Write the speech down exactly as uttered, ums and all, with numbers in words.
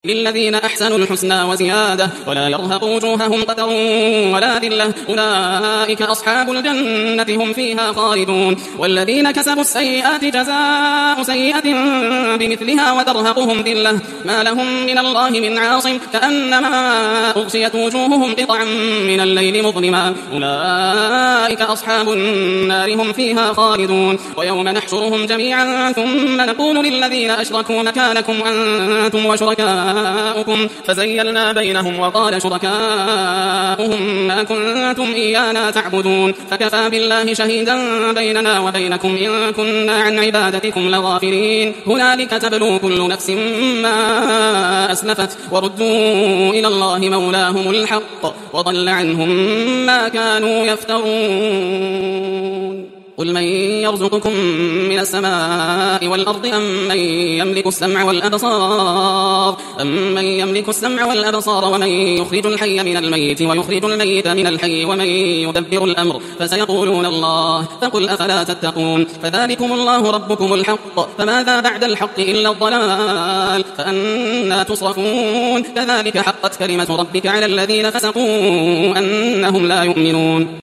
للذين أحسنوا الحسنى وزيادة ولا يرهق وجوههم قتر ولا ذلة أولئك أصحاب الجنة هم فيها خالدون والذين كسبوا السيئات جزاء سيئة بمثلها وترهقهم ذلة ما لهم من الله من عاصم كأنما أغشيت وجوههم قطعا من الليل مظلما أولئك أصحاب النار هم فيها خالدون ويوم نحشرهم جميعا ثم نقول للذين أشركوا مكانكم أنتم وشركاؤكم فزيلنا بينهم وقال شركاؤهم ما كنتم إيانا تعبدون فكفى بالله شهيدا بيننا وبينكم إن كنا عن عبادتكم لغافلين هنالك تبلو كل نفس ما أسلفت وردوا إلى الله مولاهم الحق وضل عنهم ما كانوا يفترون قل من يرزقكم من السماء والأرض أم من يملك السمع والأبصار أم من يملك السمع والأبصار ومن يخرج الحي من الميت ويخرج الميت من الحي ومن يدبر الأمر فسيقولون الله فقل أفلا تتقون فذلكم الله ربكم الحق فماذا بعد الحق إلا الضلال فأنا تصرفون كذلك حقت كلمة ربك على الذين فسقوا أنهم لا يؤمنون